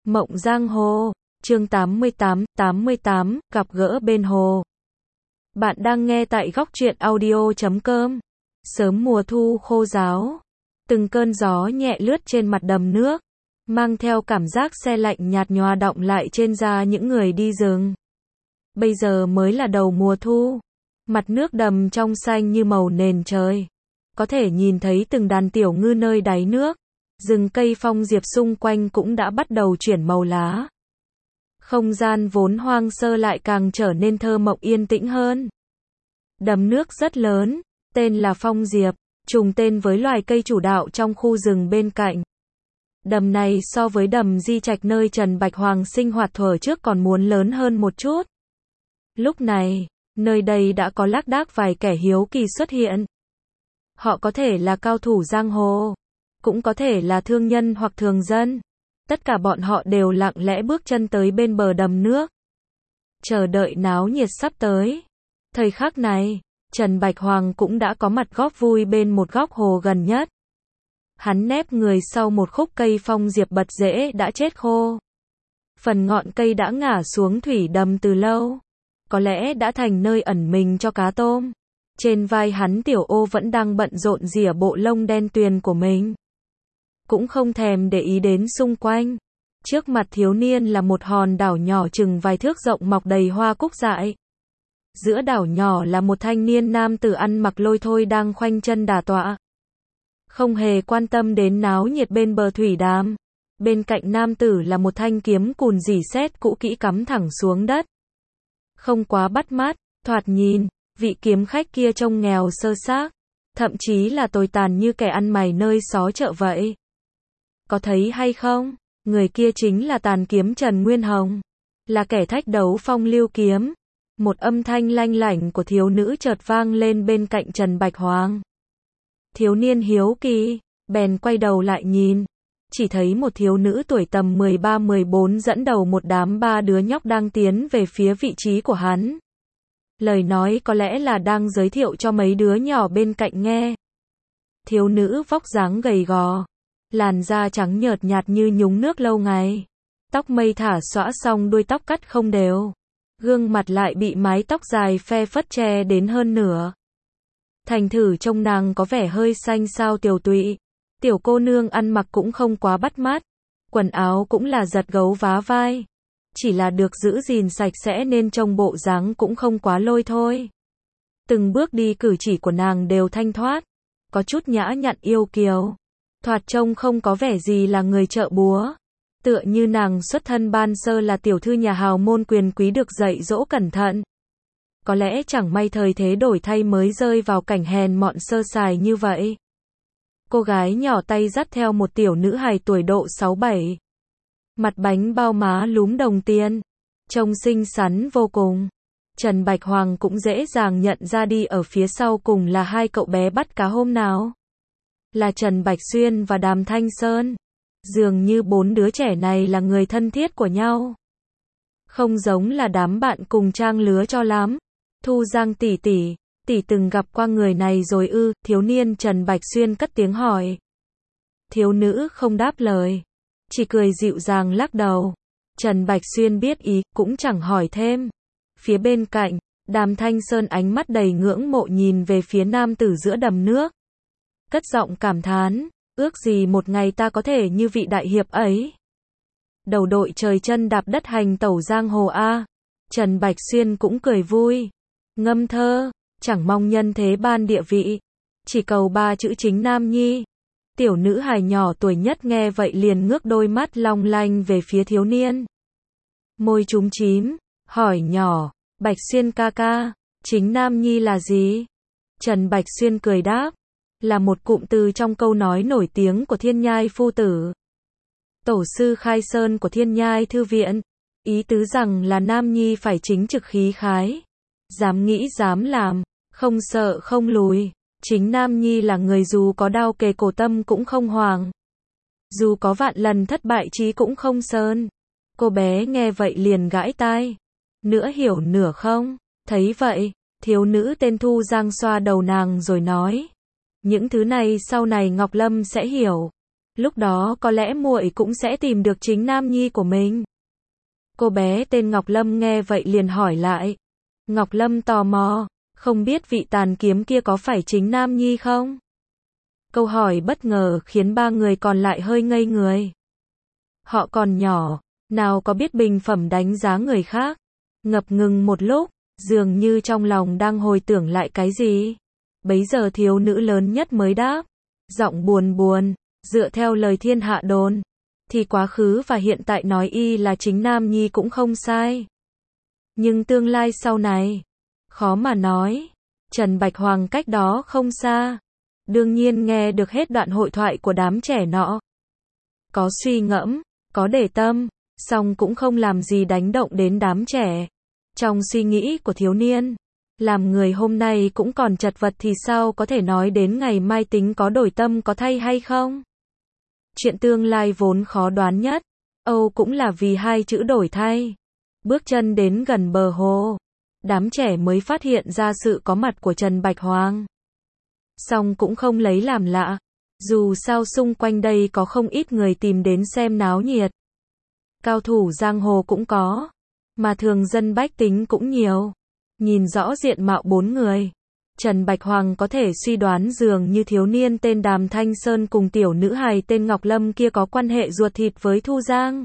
Mộng Giang Hồ, chương 88, gặp gỡ bên hồ. Bạn đang nghe tại góc truyện audio.com. Sớm mùa thu khô ráo, từng cơn gió nhẹ lướt trên mặt đầm nước, mang theo cảm giác se lạnh nhạt nhòa đọng lại trên da những người đi rừng. Bây giờ mới là đầu mùa thu, mặt nước đầm trong xanh như màu nền trời. Có thể nhìn thấy từng đàn tiểu ngư nơi đáy nước. Rừng cây phong diệp xung quanh cũng đã bắt đầu chuyển màu lá. Không gian vốn hoang sơ lại càng trở nên thơ mộng yên tĩnh hơn. Đầm nước rất lớn, tên là phong diệp, trùng tên với loài cây chủ đạo trong khu rừng bên cạnh. Đầm này so với đầm Di Trạch nơi Trần Bạch Hoàng sinh hoạt thuở trước còn muốn lớn hơn một chút. Lúc này, nơi đây đã có lác đác vài kẻ hiếu kỳ xuất hiện. Họ có thể là cao thủ giang hồ, cũng có thể là thương nhân hoặc thường dân. Tất cả bọn họ đều lặng lẽ bước chân tới bên bờ đầm nước, chờ đợi náo nhiệt sắp tới. Thời khắc này, Trần Bạch Hoàng cũng đã có mặt góp vui bên một góc hồ gần nhất. Hắn nép người sau một khúc cây phong diệp bật rễ đã chết khô. Phần ngọn cây đã ngả xuống thủy đầm từ lâu, có lẽ đã thành nơi ẩn mình cho cá tôm. Trên vai hắn Tiểu Ô vẫn đang bận rộn rỉa bộ lông đen tuyền của mình, cũng không thèm để ý đến xung quanh. Trước mặt thiếu niên là một hòn đảo nhỏ chừng vài thước rộng mọc đầy hoa cúc dại. Giữa đảo nhỏ là một thanh niên nam tử ăn mặc lôi thôi đang khoanh chân đả tọa, không hề quan tâm đến náo nhiệt bên bờ thủy đàm. Bên cạnh nam tử là một thanh kiếm cùn rỉ sét cũ kỹ cắm thẳng xuống đất, không quá bắt mắt. Thoạt nhìn, vị kiếm khách kia trông nghèo sơ xác, thậm chí là tồi tàn như kẻ ăn mày nơi xó chợ vậy. Có thấy hay không? Người kia chính là Tàn Kiếm Trần Nguyên Hồng, là kẻ thách đấu phong lưu kiếm. Một âm thanh lanh lảnh của thiếu nữ chợt vang lên bên cạnh Trần Bạch Hoàng. Thiếu niên hiếu kỳ, bèn quay đầu lại nhìn, chỉ thấy một thiếu nữ tuổi tầm 13-14 dẫn đầu một đám 3 đứa nhóc đang tiến về phía vị trí của hắn. Lời nói có lẽ là đang giới thiệu cho mấy đứa nhỏ bên cạnh nghe. Thiếu nữ vóc dáng gầy gò, làn da trắng nhợt nhạt như nhúng nước lâu ngày, tóc mây thả xõa xong đuôi tóc cắt không đều, gương mặt lại bị mái tóc dài phe phất che đến hơn nửa. Thành thử trông nàng có vẻ hơi xanh xao tiều tụy. Tiểu cô nương ăn mặc cũng không quá bắt mắt, quần áo cũng là giật gấu vá vai, chỉ là được giữ gìn sạch sẽ nên trông bộ dáng cũng không quá lôi thôi. Từng bước đi cử chỉ của nàng đều thanh thoát, có chút nhã nhặn yêu kiều, thoạt trông không có vẻ gì là người chợ búa. Tựa như nàng xuất thân ban sơ là tiểu thư nhà hào môn quyền quý được dạy dỗ cẩn thận. Có lẽ chẳng may thời thế đổi thay mới rơi vào cảnh hèn mọn sơ sài như vậy. Cô gái nhỏ tay dắt theo một tiểu nữ hài tuổi độ 6-7. Mặt bánh bao má lúm đồng tiền, trông xinh xắn vô cùng. Trần Bạch Hoàng cũng dễ dàng nhận ra đi ở phía sau cùng là hai cậu bé bắt cá hôm nào. Là Trần Bạch Xuyên và Đàm Thanh Sơn. Dường như 4 đứa trẻ này là người thân thiết của nhau, không giống là đám bạn cùng trang lứa cho lắm. Thu Giang tỷ tỷ từng gặp qua người này rồi ư? Thiếu niên Trần Bạch Xuyên cất tiếng hỏi. Thiếu nữ không đáp lời, chỉ cười dịu dàng lắc đầu. Trần Bạch Xuyên biết ý, cũng chẳng hỏi thêm. Phía bên cạnh, Đàm Thanh Sơn ánh mắt đầy ngưỡng mộ nhìn về phía nam tử giữa đầm nước, cất giọng cảm thán, ước gì một ngày ta có thể như vị đại hiệp ấy. Đầu đội trời chân đạp đất hành tẩu giang hồ a. Trần Bạch Xuyên cũng cười vui, ngâm thơ, chẳng mong nhân thế ban địa vị, chỉ cầu 3 chữ chính nam nhi. Tiểu nữ hài nhỏ tuổi nhất nghe vậy liền ngước đôi mắt long lanh về phía thiếu niên. Môi chúm chím, hỏi nhỏ, Bạch Xuyên ca ca, chính nam nhi là gì? Trần Bạch Xuyên cười đáp, là một cụm từ trong câu nói nổi tiếng của Thiên Nhai Phu Tử, tổ sư khai sơn của Thiên Nhai Thư Viện. Ý tứ rằng là nam nhi phải chính trực khí khái, dám nghĩ dám làm, không sợ không lùi. Chính nam nhi là người dù có đao kề cổ tâm cũng không hoảng, dù có vạn lần thất bại chí cũng không sơn. Cô bé nghe vậy liền gãi tai, nửa hiểu nửa không. Thấy vậy, thiếu nữ tên Thu Giang xoa đầu nàng rồi nói, những thứ này sau này Ngọc Lâm sẽ hiểu. lúc đó có lẽ muội cũng sẽ tìm được chính nam nhi của mình. Cô bé tên Ngọc Lâm nghe vậy liền hỏi lại. Ngọc Lâm tò mò, không biết vị tàn kiếm kia có phải chính nam nhi không? Câu hỏi bất ngờ khiến ba người còn lại hơi ngây người. Họ còn nhỏ, nào có biết bình phẩm đánh giá người khác. Ngập ngừng một lúc, dường như trong lòng đang hồi tưởng lại cái gì. Bấy giờ thiếu nữ lớn nhất mới đáp, giọng buồn buồn, dựa theo lời thiên hạ đồn, thì quá khứ và hiện tại nói y là chính nam nhi cũng không sai. Nhưng tương lai sau này, khó mà nói. Trần Bạch Hoàng cách đó không xa, đương nhiên nghe được hết đoạn hội thoại của đám trẻ nọ. Có suy ngẫm, có để tâm, song cũng không làm gì đánh động đến đám trẻ. Trong suy nghĩ của thiếu niên, làm người hôm nay cũng còn chật vật thì sao có thể nói đến ngày mai tính có đổi tâm có thay hay không? Chuyện tương lai vốn khó đoán nhất, Âu cũng là vì hai chữ đổi thay. Bước chân đến gần bờ hồ, đám trẻ mới phát hiện ra sự có mặt của Trần Bạch Hoàng. Song cũng không lấy làm lạ, dù sao xung quanh đây có không ít người tìm đến xem náo nhiệt. Cao thủ giang hồ cũng có, mà thường dân bách tính cũng nhiều. Nhìn rõ diện mạo bốn người, Trần Bạch Hoàng có thể suy đoán dường như thiếu niên tên Đàm Thanh Sơn cùng tiểu nữ hài tên Ngọc Lâm kia có quan hệ ruột thịt với Thu Giang.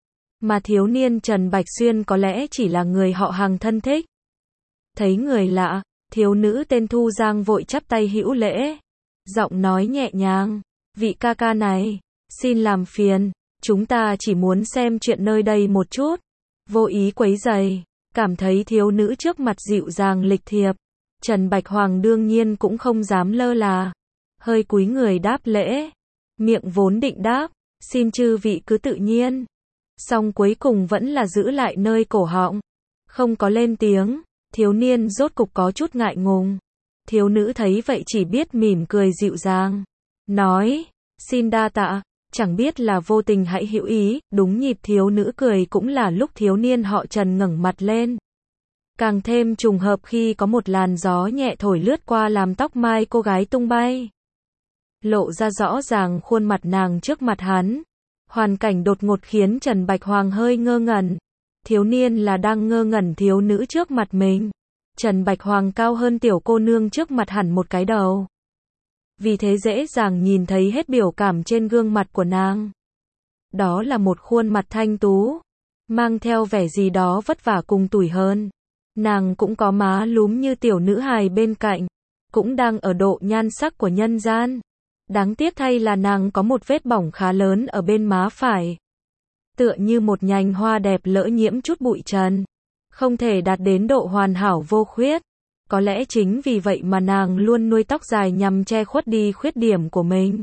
Mà thiếu niên Trần Bạch Xuyên có lẽ chỉ là người họ hàng thân thích. Thấy người lạ, thiếu nữ tên Thu Giang vội chắp tay hữu lễ. Giọng nói nhẹ nhàng, vị ca ca này, xin làm phiền, chúng ta chỉ muốn xem chuyện nơi đây một chút. Vô ý quấy rầy, cảm thấy thiếu nữ trước mặt dịu dàng lịch thiệp. Trần Bạch Hoàng đương nhiên cũng không dám lơ là. Hơi cúi người đáp lễ. Miệng vốn định đáp, xin chư vị cứ tự nhiên. Song cuối cùng vẫn là giữ lại nơi cổ họng. Không có lên tiếng, thiếu niên rốt cục có chút ngại ngùng. Thiếu nữ thấy vậy chỉ biết mỉm cười dịu dàng. Nói, xin đa tạ, chẳng biết là vô tình hãy hữu ý. Đúng nhịp thiếu nữ cười cũng là lúc thiếu niên họ Trần ngẩng mặt lên. Càng thêm trùng hợp khi có một làn gió nhẹ thổi lướt qua làm tóc mai cô gái tung bay. Lộ ra rõ ràng khuôn mặt nàng trước mặt hắn. Hoàn cảnh đột ngột khiến Trần Bạch Hoàng hơi ngơ ngẩn. Thiếu niên là đang ngơ ngẩn thiếu nữ trước mặt mình. Trần Bạch Hoàng cao hơn tiểu cô nương trước mặt hẳn một cái đầu. Vì thế dễ dàng nhìn thấy hết biểu cảm trên gương mặt của nàng. Đó là một khuôn mặt thanh tú, mang theo vẻ gì đó vất vả cùng tủi hơn. Nàng cũng có má lúm như tiểu nữ hài bên cạnh, cũng đang ở độ nhan sắc của nhân gian. Đáng tiếc thay là nàng có một vết bỏng khá lớn ở bên má phải. Tựa như một nhành hoa đẹp lỡ nhiễm chút bụi trần, không thể đạt đến độ hoàn hảo vô khuyết. Có lẽ chính vì vậy mà nàng luôn nuôi tóc dài nhằm che khuất đi khuyết điểm của mình.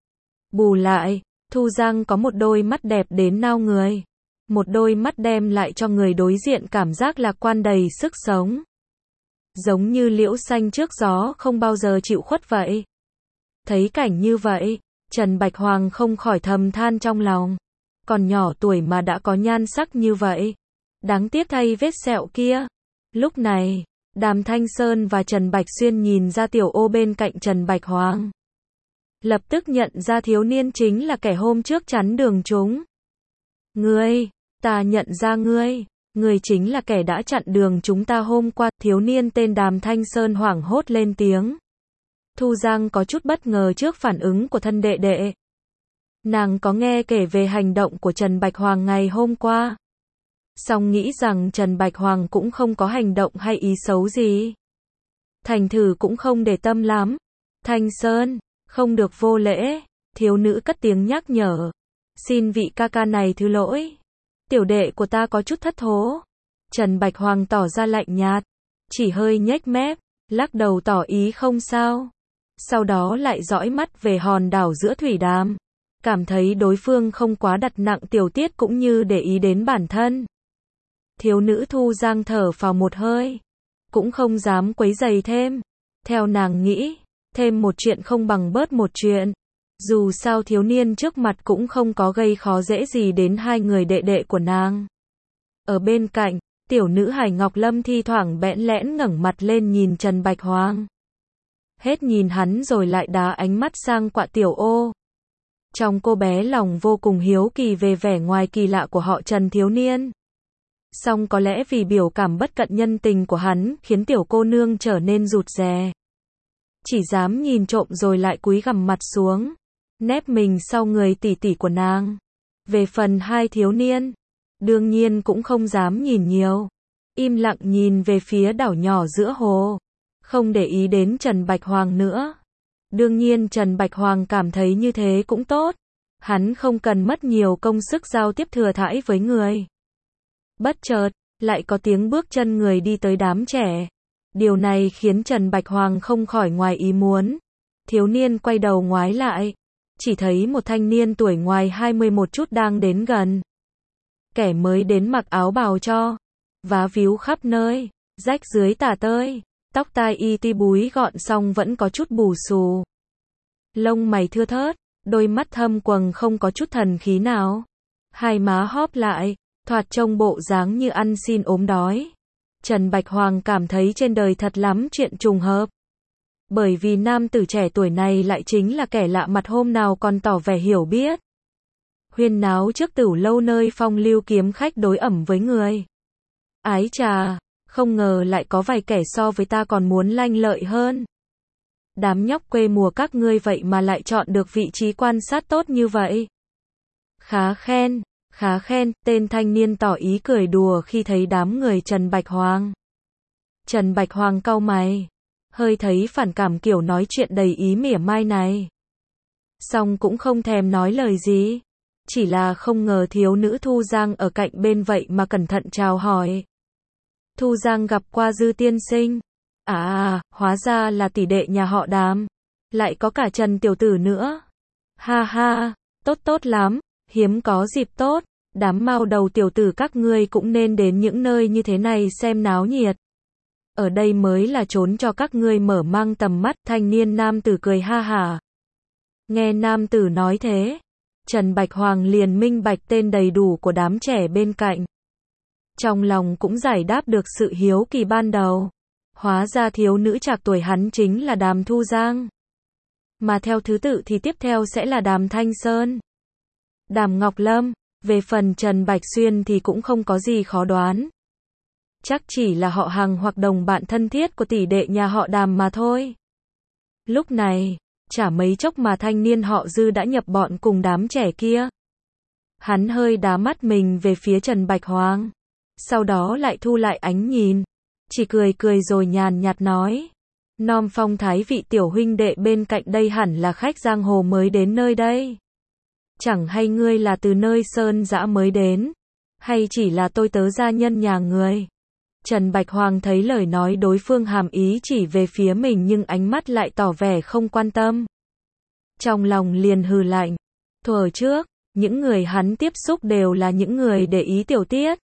Bù lại, Thu Giang có một đôi mắt đẹp đến nao người. Một đôi mắt đem lại cho người đối diện cảm giác lạc quan đầy sức sống. Giống như liễu xanh trước gió không bao giờ chịu khuất vậy. Thấy cảnh như vậy, Trần Bạch Hoàng không khỏi thầm than trong lòng. Còn nhỏ tuổi mà đã có nhan sắc như vậy. Đáng tiếc thay vết sẹo kia. Lúc này, Đàm Thanh Sơn và Trần Bạch Xuyên nhìn ra tiểu ô bên cạnh Trần Bạch Hoàng. Lập tức nhận ra thiếu niên chính là kẻ hôm trước chắn đường chúng. Ngươi, ta nhận ra ngươi. Ngươi chính là kẻ đã chặn đường chúng ta hôm qua. Thiếu niên tên Đàm Thanh Sơn hoảng hốt lên tiếng. Thu Giang có chút bất ngờ trước phản ứng của thân đệ đệ. Nàng có nghe kể về hành động của Trần Bạch Hoàng ngày hôm qua. Song nghĩ rằng Trần Bạch Hoàng cũng không có hành động hay ý xấu gì. Thành thử cũng không để tâm lắm. Thanh Sơn, không được vô lễ. Thiếu nữ cất tiếng nhắc nhở. Xin vị ca ca này thứ lỗi. Tiểu đệ của ta có chút thất thố. Trần Bạch Hoàng tỏ ra lạnh nhạt. Chỉ hơi nhếch mép, lắc đầu tỏ ý không sao. Sau đó lại dõi mắt về hòn đảo giữa thủy đàm. Cảm thấy đối phương không quá đặt nặng tiểu tiết cũng như để ý đến bản thân. Thiếu nữ Thu Giang thở phào một hơi. Cũng không dám quấy rầy thêm. Theo nàng nghĩ, thêm một chuyện không bằng bớt một chuyện. Dù sao thiếu niên trước mặt cũng không có gây khó dễ gì đến hai người đệ đệ của nàng. Ở bên cạnh, tiểu nữ hài Ngọc Lâm thi thoảng bẽn lẽn ngẩng mặt lên nhìn Trần Bạch Hoàng. Hết nhìn hắn rồi lại đá ánh mắt sang quạ tiểu ô. Trong cô bé lòng vô cùng hiếu kỳ về vẻ ngoài kỳ lạ của họ Trần thiếu niên. Song có lẽ vì biểu cảm bất cận nhân tình của hắn khiến tiểu cô nương trở nên rụt rè. Chỉ dám nhìn trộm rồi lại cúi gằm mặt xuống, nép mình sau người tỷ tỷ của nàng. Về phần hai thiếu niên, đương nhiên cũng không dám nhìn nhiều. Im lặng nhìn về phía đảo nhỏ giữa hồ, không để ý đến Trần Bạch Hoàng nữa. Đương nhiên Trần Bạch Hoàng cảm thấy như thế cũng tốt. Hắn không cần mất nhiều công sức giao tiếp thừa thãi với người. Bất chợt, lại có tiếng bước chân người đi tới đám trẻ. Điều này khiến Trần Bạch Hoàng không khỏi ngoài ý muốn. Thiếu niên quay đầu ngoái lại, chỉ thấy một thanh niên tuổi ngoài 20 một chút đang đến gần. Kẻ mới đến mặc áo bào cho, vá víu khắp nơi, rách dưới tả tơi, tóc tai y ti búi gọn xong vẫn có chút bù xù. Lông mày thưa thớt, đôi mắt thâm quầng không có chút thần khí nào. Hai má hóp lại, thoạt trông bộ dáng như ăn xin ốm đói. Trần Bạch Hoàng cảm thấy trên đời thật lắm chuyện trùng hợp. Bởi vì nam tử trẻ tuổi này lại chính là kẻ lạ mặt hôm nào còn tỏ vẻ hiểu biết. Huyên náo trước tửu lâu nơi phong lưu kiếm khách đối ẩm với người. Ái chà, không ngờ lại có vài kẻ so với ta còn muốn lanh lợi hơn. Đám nhóc quê mùa các ngươi vậy mà lại chọn được vị trí quan sát tốt như vậy. Khá khen, tên thanh niên tỏ ý cười đùa khi thấy đám người Trần Bạch Hoàng. Trần Bạch Hoàng cau mày, hơi thấy phản cảm kiểu nói chuyện đầy ý mỉa mai này. Song cũng không thèm nói lời gì, chỉ là không ngờ thiếu nữ Thu Giang ở cạnh bên vậy mà cẩn thận chào hỏi. Thu Giang gặp qua Dư tiên sinh. Hóa ra là tỷ đệ nhà họ Đàm. Lại có cả Trần tiểu tử nữa. Ha ha, tốt lắm, hiếm có dịp tốt. Đám mao đầu tiểu tử các ngươi cũng nên đến những nơi như thế này xem náo nhiệt. Ở đây mới là trốn cho các ngươi mở mang tầm mắt. Thanh niên nam tử cười ha hả. Nghe nam tử nói thế, Trần Bạch Hoàng liền minh bạch tên đầy đủ của đám trẻ bên cạnh. Trong lòng cũng giải đáp được sự hiếu kỳ ban đầu. Hóa ra thiếu nữ trạc tuổi hắn chính là Đàm Thu Giang. Mà theo thứ tự thì tiếp theo sẽ là Đàm Thanh Sơn, Đàm Ngọc Lâm. Về phần Trần Bạch Xuyên thì cũng không có gì khó đoán. Chắc chỉ là họ hàng hoặc đồng bạn thân thiết của tỷ đệ nhà họ Đàm mà thôi. Lúc này, chả mấy chốc mà thanh niên họ Dư đã nhập bọn cùng đám trẻ kia. Hắn hơi đá mắt mình về phía Trần Bạch Hoàng, sau đó lại thu lại ánh nhìn, chỉ cười rồi nhàn nhạt nói. Nom phong thái vị tiểu huynh đệ bên cạnh đây hẳn là khách giang hồ mới đến nơi đây. Chẳng hay ngươi là từ nơi sơn dã mới đến, hay chỉ là tôi tớ gia nhân nhà người. Trần Bạch Hoàng thấy lời nói đối phương hàm ý chỉ về phía mình nhưng ánh mắt lại tỏ vẻ không quan tâm. Trong lòng liền hừ lạnh. Thuở trước, những người hắn tiếp xúc đều là những người để ý tiểu tiết.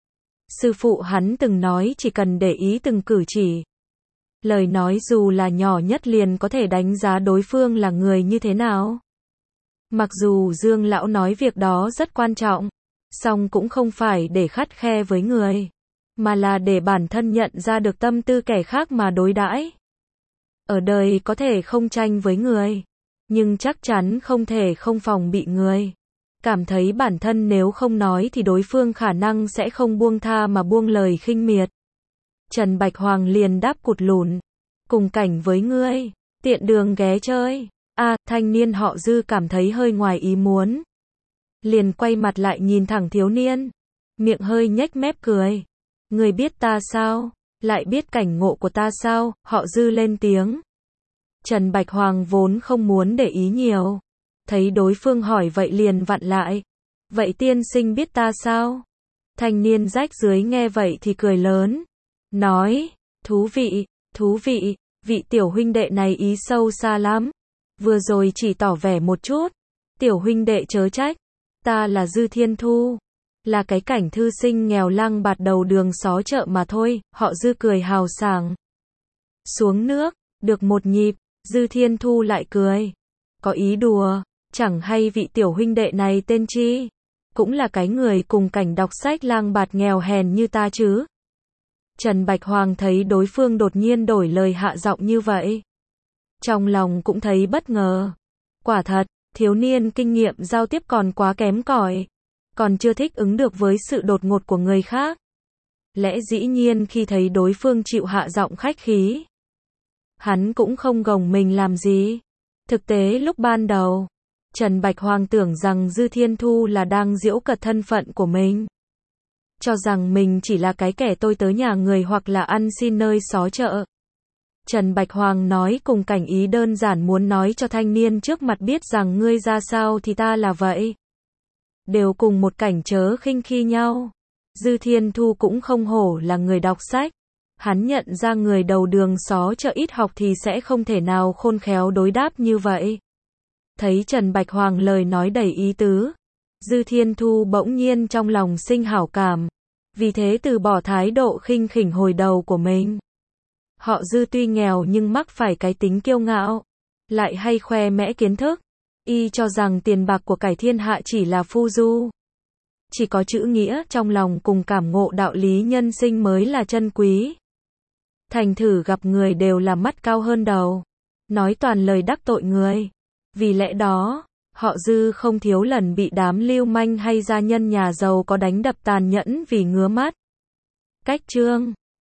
Sư phụ hắn từng nói chỉ cần để ý từng cử chỉ. Lời nói dù là nhỏ nhất liền có thể đánh giá đối phương là người như thế nào. Mặc dù Dương lão nói việc đó rất quan trọng, song cũng không phải để khắt khe với người, mà là để bản thân nhận ra được tâm tư kẻ khác mà đối đãi. Ở đời có thể không tranh với người, nhưng chắc chắn không thể không phòng bị người. Cảm thấy bản thân nếu không nói thì đối phương khả năng sẽ không buông tha mà buông lời khinh miệt. Trần Bạch Hoàng liền đáp cụt lùn. Cùng cảnh với ngươi, tiện đường ghé chơi. Thanh niên họ Dư cảm thấy hơi ngoài ý muốn. Liền quay mặt lại nhìn thẳng thiếu niên. Miệng hơi nhếch mép cười. Người biết ta sao? Lại biết cảnh ngộ của ta sao? Họ Dư lên tiếng. Trần Bạch Hoàng vốn không muốn để ý nhiều. Thấy đối phương hỏi vậy liền vặn lại. Vậy tiên sinh biết ta sao? Thanh niên rách dưới nghe vậy thì cười lớn. Nói, thú vị, vị tiểu huynh đệ này ý sâu xa lắm. Vừa rồi chỉ tỏ vẻ một chút. Tiểu huynh đệ chớ trách. Ta là Dư Thiên Thu. Là cái cảnh thư sinh nghèo lăng bạt đầu đường xó chợ mà thôi. Họ Dư cười hào sảng. Xuống nước, được một nhịp, Dư Thiên Thu lại cười. Có ý đùa, chẳng hay vị tiểu huynh đệ này tên chi? Cũng là cái người cùng cảnh đọc sách lang bạt nghèo hèn như ta chứ. Trần Bạch Hoàng thấy đối phương đột nhiên đổi lời hạ giọng như vậy. Trong lòng cũng thấy bất ngờ. Quả thật, Thiếu niên kinh nghiệm giao tiếp còn quá kém cỏi, còn chưa thích ứng được với sự đột ngột của người khác. Lẽ dĩ nhiên khi thấy đối phương chịu hạ giọng khách khí, hắn cũng không gồng mình làm gì. Thực tế lúc ban đầu, Trần Bạch Hoàng tưởng rằng Dư Thiên Thu là đang giễu cợt thân phận của mình, cho rằng mình chỉ là cái kẻ tôi tớ nhà người hoặc là ăn xin nơi xó chợ. Trần Bạch Hoàng nói cùng cảnh ý đơn giản muốn nói cho thanh niên trước mặt biết rằng ngươi ra sao thì ta là vậy. Đều cùng một cảnh chớ khinh khi nhau. Dư Thiên Thu cũng không hổ là người đọc sách. Hắn nhận ra người đầu đường xó chợ ít học thì sẽ không thể nào khôn khéo đối đáp như vậy. Thấy Trần Bạch Hoàng lời nói đầy ý tứ, Dư Thiên Thu bỗng nhiên trong lòng sinh hảo cảm, vì thế từ bỏ thái độ khinh khỉnh hồi đầu của mình. Họ Dư tuy nghèo nhưng mắc phải cái tính kiêu ngạo, lại hay khoe mẽ kiến thức. Y cho rằng tiền bạc của cải thiên hạ chỉ là phu du. Chỉ có chữ nghĩa trong lòng cùng cảm ngộ đạo lý nhân sinh mới là chân quý. Thành thử gặp người đều là mắt cao hơn đầu, nói toàn lời đắc tội người. Vì lẽ đó, họ Dư không thiếu lần bị đám lưu manh hay gia nhân nhà giàu có đánh đập tàn nhẫn vì ngứa mắt. Cách chương